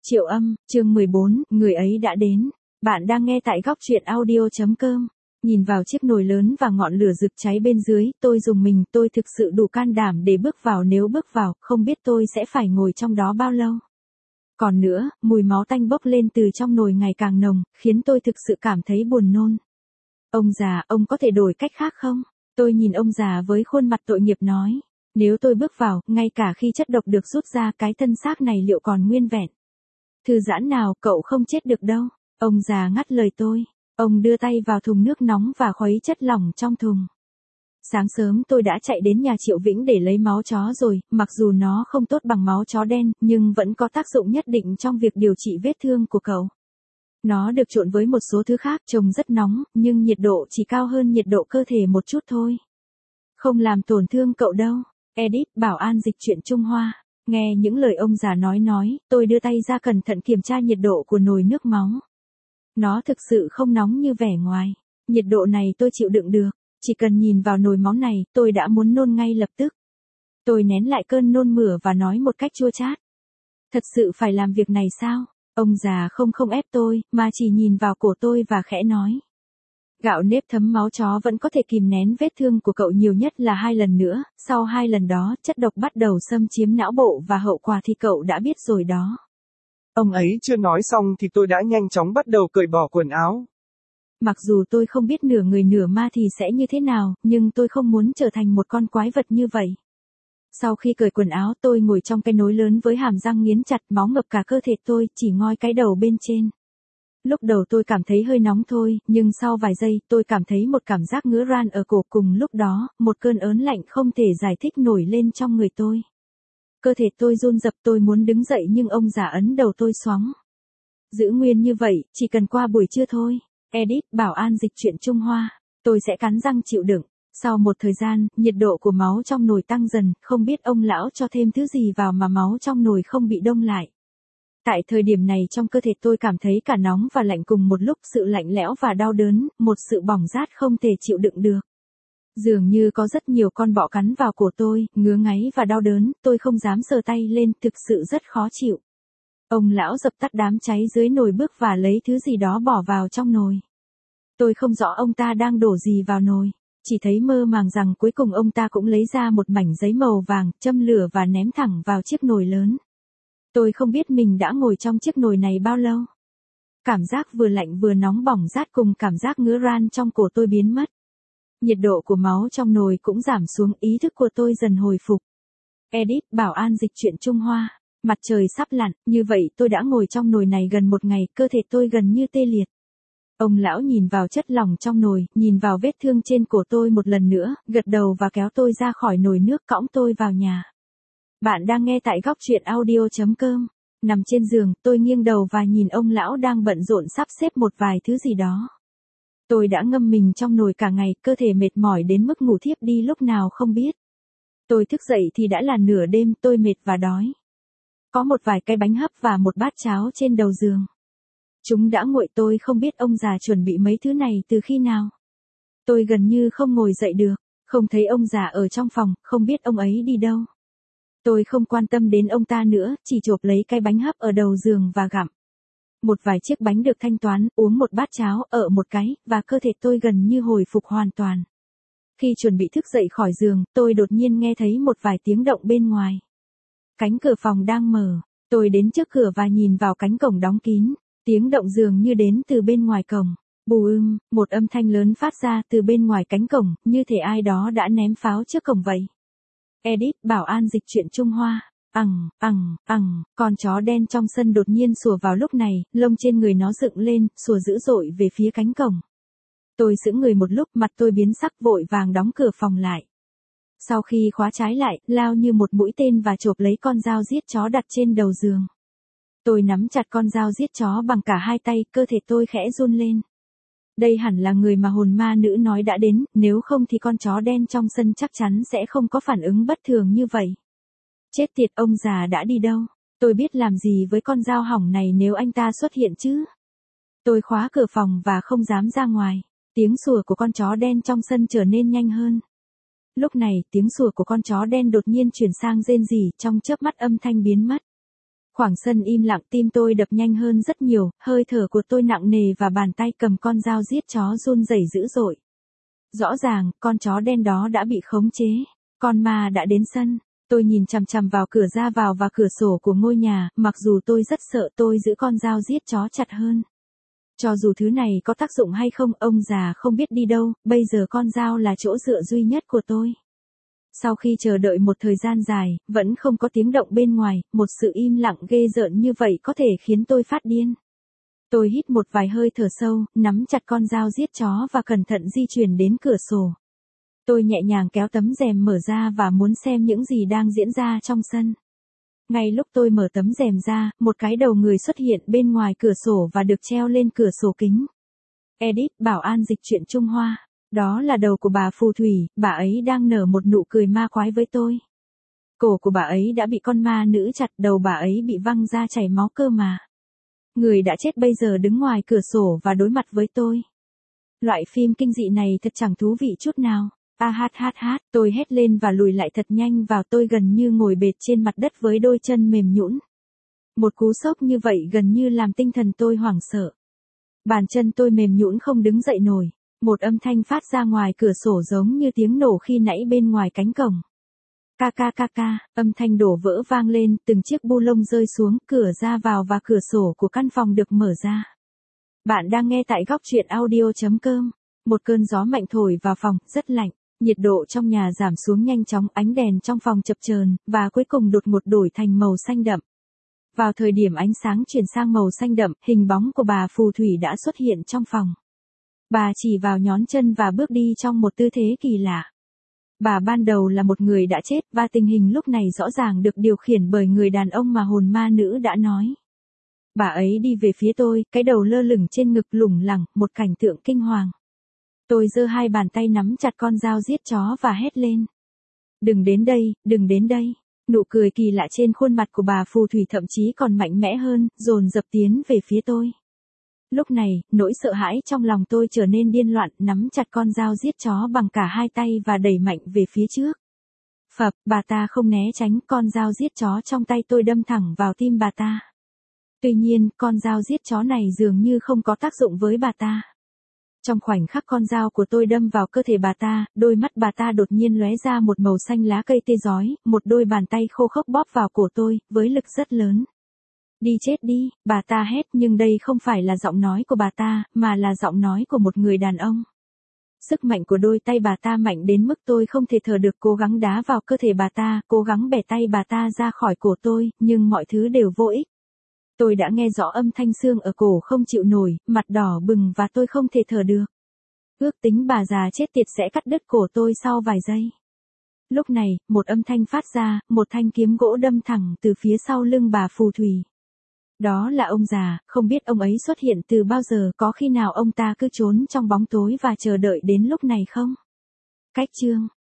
Triệu Âm, chương 14, người ấy đã đến. Bạn đang nghe tại góc truyện audio.com. Nhìn vào chiếc nồi lớn và ngọn lửa rực cháy bên dưới, tôi rùng mình, tôi thực sự đủ can đảm để bước vào, nếu bước vào, không biết tôi sẽ phải ngồi trong đó bao lâu. Còn nữa, mùi máu tanh bốc lên từ trong nồi ngày càng nồng, khiến tôi thực sự cảm thấy buồn nôn. Ông già, ông có thể đổi cách khác không? Tôi nhìn ông già với khuôn mặt tội nghiệp nói. Nếu tôi bước vào, ngay cả khi chất độc được rút ra, cái thân xác này liệu còn nguyên vẹn? Thư giãn nào, cậu không chết được đâu. Ông già ngắt lời tôi. Ông đưa tay vào thùng nước nóng và khuấy chất lỏng trong thùng. Sáng sớm tôi đã chạy đến nhà Triệu Vĩnh để lấy máu chó rồi, mặc dù nó không tốt bằng máu chó đen, nhưng vẫn có tác dụng nhất định trong việc điều trị vết thương của cậu. Nó được trộn với một số thứ khác, trông rất nóng, nhưng nhiệt độ chỉ cao hơn nhiệt độ cơ thể một chút thôi. Không làm tổn thương cậu đâu. Edit, Bảo An dịch truyện Trung Hoa. Nghe những lời ông già nói, tôi đưa tay ra cẩn thận kiểm tra nhiệt độ của nồi nước máu. Nó thực sự không nóng như vẻ ngoài. Nhiệt độ này tôi chịu đựng được. Chỉ cần nhìn vào nồi máu này, tôi đã muốn nôn ngay lập tức. Tôi nén lại cơn nôn mửa và nói một cách chua chát. Thật sự phải làm việc này sao? Ông già không ép tôi, mà chỉ nhìn vào cổ tôi và khẽ nói. Gạo nếp thấm máu chó vẫn có thể kìm nén vết thương của cậu nhiều nhất là 2 lần nữa, sau 2 lần đó, chất độc bắt đầu xâm chiếm não bộ và hậu quả thì cậu đã biết rồi đó. Ông ấy chưa nói xong thì tôi đã nhanh chóng bắt đầu cởi bỏ quần áo. Mặc dù tôi không biết nửa người nửa ma thì sẽ như thế nào, nhưng tôi không muốn trở thành một con quái vật như vậy. Sau khi cởi quần áo, tôi ngồi trong cái nồi lớn với hàm răng nghiến chặt, máu ngập cả cơ thể tôi, chỉ ngoi cái đầu bên trên. Lúc đầu tôi cảm thấy hơi nóng thôi, nhưng sau vài giây, tôi cảm thấy một cảm giác ngứa ran ở cổ, cùng lúc đó, một cơn ớn lạnh không thể giải thích nổi lên trong người tôi. Cơ thể tôi run rập, tôi muốn đứng dậy nhưng ông già ấn đầu tôi xoắn. Giữ nguyên như vậy, chỉ cần qua buổi trưa thôi. Edit, Bảo An dịch truyện Trung Hoa. Tôi sẽ cắn răng chịu đựng. Sau một thời gian, nhiệt độ của máu trong nồi tăng dần, không biết ông lão cho thêm thứ gì vào mà máu trong nồi không bị đông lại. Tại thời điểm này trong cơ thể tôi cảm thấy cả nóng và lạnh cùng một lúc, sự lạnh lẽo và đau đớn, một sự bỏng rát không thể chịu đựng được. Dường như có rất nhiều con bọ cắn vào cổ tôi, ngứa ngáy và đau đớn, tôi không dám sờ tay lên, thực sự rất khó chịu. Ông lão dập tắt đám cháy dưới nồi bước và lấy thứ gì đó bỏ vào trong nồi. Tôi không rõ ông ta đang đổ gì vào nồi, chỉ thấy mơ màng rằng cuối cùng ông ta cũng lấy ra một mảnh giấy màu vàng, châm lửa và ném thẳng vào chiếc nồi lớn. Tôi không biết mình đã ngồi trong chiếc nồi này bao lâu. Cảm giác vừa lạnh vừa nóng bỏng rát cùng cảm giác ngứa ran trong cổ tôi biến mất. Nhiệt độ của máu trong nồi cũng giảm xuống, ý thức của tôi dần hồi phục. Edit, Bảo An dịch truyện Trung Hoa. Mặt trời sắp lặn, như vậy tôi đã ngồi trong nồi này gần một ngày, cơ thể tôi gần như tê liệt. Ông lão nhìn vào chất lỏng trong nồi, nhìn vào vết thương trên cổ tôi một lần nữa, gật đầu và kéo tôi ra khỏi nồi nước, cõng tôi vào nhà. Bạn đang nghe tại góc truyện audio.com. Nằm trên giường, tôi nghiêng đầu và nhìn ông lão đang bận rộn sắp xếp một vài thứ gì đó. Tôi đã ngâm mình trong nồi cả ngày, cơ thể mệt mỏi đến mức ngủ thiếp đi lúc nào không biết. Tôi thức dậy thì đã là nửa đêm, tôi mệt và đói. Có một vài cái bánh hấp và một bát cháo trên đầu giường. Chúng đã nguội, tôi không biết ông già chuẩn bị mấy thứ này từ khi nào. Tôi gần như không ngồi dậy được, không thấy ông già ở trong phòng, không biết ông ấy đi đâu. Tôi không quan tâm đến ông ta nữa, chỉ chộp lấy cái bánh hấp ở đầu giường và gặm. Một vài chiếc bánh được thanh toán, uống một bát cháo, ở một cái, và cơ thể tôi gần như hồi phục hoàn toàn. Khi chuẩn bị thức dậy khỏi giường, tôi đột nhiên nghe thấy một vài tiếng động bên ngoài. Cánh cửa phòng đang mở, tôi đến trước cửa và nhìn vào cánh cổng đóng kín. Tiếng động dường như đến từ bên ngoài cổng. Một âm thanh lớn phát ra từ bên ngoài cánh cổng, như thể ai đó đã ném pháo trước cổng vậy. Edit, Bảo An dịch truyện Trung Hoa. Con chó đen trong sân đột nhiên sủa vào lúc này, lông trên người nó dựng lên, sủa dữ dội về phía cánh cổng. Tôi sững người một lúc, mặt tôi biến sắc, vội vàng đóng cửa phòng lại. Sau khi khóa trái lại, lao như một mũi tên và chộp lấy con dao giết chó đặt trên đầu giường. Tôi nắm chặt con dao giết chó bằng cả hai tay, cơ thể tôi khẽ run lên. Đây hẳn là người mà hồn ma nữ nói đã đến, nếu không thì con chó đen trong sân chắc chắn sẽ không có phản ứng bất thường như vậy. Chết tiệt, ông già đã đi đâu? Tôi biết làm gì với con dao hỏng này nếu anh ta xuất hiện chứ? Tôi khóa cửa phòng và không dám ra ngoài. Tiếng sủa của con chó đen trong sân trở nên nhanh hơn. Lúc này, tiếng sủa của con chó đen đột nhiên chuyển sang rên rỉ, trong chớp mắt âm thanh biến mất. Khoảng sân im lặng, tim tôi đập nhanh hơn rất nhiều, hơi thở của tôi nặng nề và bàn tay cầm con dao giết chó run rẩy dữ dội. Rõ ràng, con chó đen đó đã bị khống chế. Con ma đã đến sân. Tôi nhìn chằm chằm vào cửa ra vào và cửa sổ của ngôi nhà, mặc dù tôi rất sợ tôi giữ con dao giết chó chặt hơn. Cho dù thứ này có tác dụng hay không, ông già không biết đi đâu, bây giờ con dao là chỗ dựa duy nhất của tôi. Sau khi chờ đợi một thời gian dài, vẫn không có tiếng động bên ngoài, một sự im lặng ghê rợn như vậy có thể khiến tôi phát điên. Tôi hít một vài hơi thở sâu, nắm chặt con dao giết chó và cẩn thận di chuyển đến cửa sổ. Tôi nhẹ nhàng kéo tấm rèm mở ra và muốn xem những gì đang diễn ra trong sân. Ngay lúc tôi mở tấm rèm ra, một cái đầu người xuất hiện bên ngoài cửa sổ và được treo lên cửa sổ kính. Edit, bảo an dịch truyện Trung Hoa. Đó là đầu của bà phù thủy, bà ấy đang nở một nụ cười ma quái với tôi. Cổ của bà ấy đã bị con ma nữ chặt, đầu bà ấy bị văng ra chảy máu cơ mà. Người đã chết bây giờ đứng ngoài cửa sổ và đối mặt với tôi. Loại phim kinh dị này thật chẳng thú vị chút nào. Tôi hét lên và lùi lại thật nhanh vào, tôi gần như ngồi bệt trên mặt đất với đôi chân mềm nhũn. Một cú sốc như vậy gần như làm tinh thần tôi hoảng sợ. Bàn chân tôi mềm nhũn không đứng dậy nổi. Một âm thanh phát ra ngoài cửa sổ giống như tiếng nổ khi nãy bên ngoài cánh cổng. Ca ca ca ca, âm thanh đổ vỡ vang lên, từng chiếc bu lông rơi xuống, cửa ra vào và cửa sổ của căn phòng được mở ra. Bạn đang nghe tại góc truyện audio.com. Một cơn gió mạnh thổi vào phòng, rất lạnh. Nhiệt độ trong nhà giảm xuống nhanh chóng, ánh đèn trong phòng chập chờn, và cuối cùng đột ngột đổi thành màu xanh đậm. Vào thời điểm ánh sáng chuyển sang màu xanh đậm, hình bóng của bà phù thủy đã xuất hiện trong phòng. Bà chỉ vào nhón chân và bước đi trong một tư thế kỳ lạ. Bà ban đầu là một người đã chết, và tình hình lúc này rõ ràng được điều khiển bởi người đàn ông mà hồn ma nữ đã nói. Bà ấy đi về phía tôi, cái đầu lơ lửng trên ngực lủng lẳng, một cảnh tượng kinh hoàng. Tôi giơ hai bàn tay nắm chặt con dao giết chó và hét lên. Đừng đến đây, đừng đến đây. Nụ cười kỳ lạ trên khuôn mặt của bà phù thủy thậm chí còn mạnh mẽ hơn, dồn dập tiến về phía tôi. Lúc này, nỗi sợ hãi trong lòng tôi trở nên điên loạn, nắm chặt con dao giết chó bằng cả hai tay và đẩy mạnh về phía trước. Phập, bà ta không né tránh, con dao giết chó trong tay tôi đâm thẳng vào tim bà ta. Tuy nhiên, con dao giết chó này dường như không có tác dụng với bà ta. Trong khoảnh khắc con dao của tôi đâm vào cơ thể bà ta, đôi mắt bà ta đột nhiên lóe ra một màu xanh lá cây tê rói, một đôi bàn tay khô khốc bóp vào cổ tôi, với lực rất lớn. Đi chết đi, bà ta hét, nhưng đây không phải là giọng nói của bà ta, mà là giọng nói của một người đàn ông. Sức mạnh của đôi tay bà ta mạnh đến mức tôi không thể thở được, cố gắng đá vào cơ thể bà ta, cố gắng bẻ tay bà ta ra khỏi cổ tôi, nhưng mọi thứ đều vô ích. Tôi đã nghe rõ âm thanh xương ở cổ không chịu nổi, mặt đỏ bừng và tôi không thể thở được. Ước tính bà già chết tiệt sẽ cắt đứt cổ tôi sau vài giây. Lúc này, một âm thanh phát ra, một thanh kiếm gỗ đâm thẳng từ phía sau lưng bà phù thủy. Đó là ông già, không biết ông ấy xuất hiện từ bao giờ, có khi nào ông ta cứ trốn trong bóng tối và chờ đợi đến lúc này không? Cách chương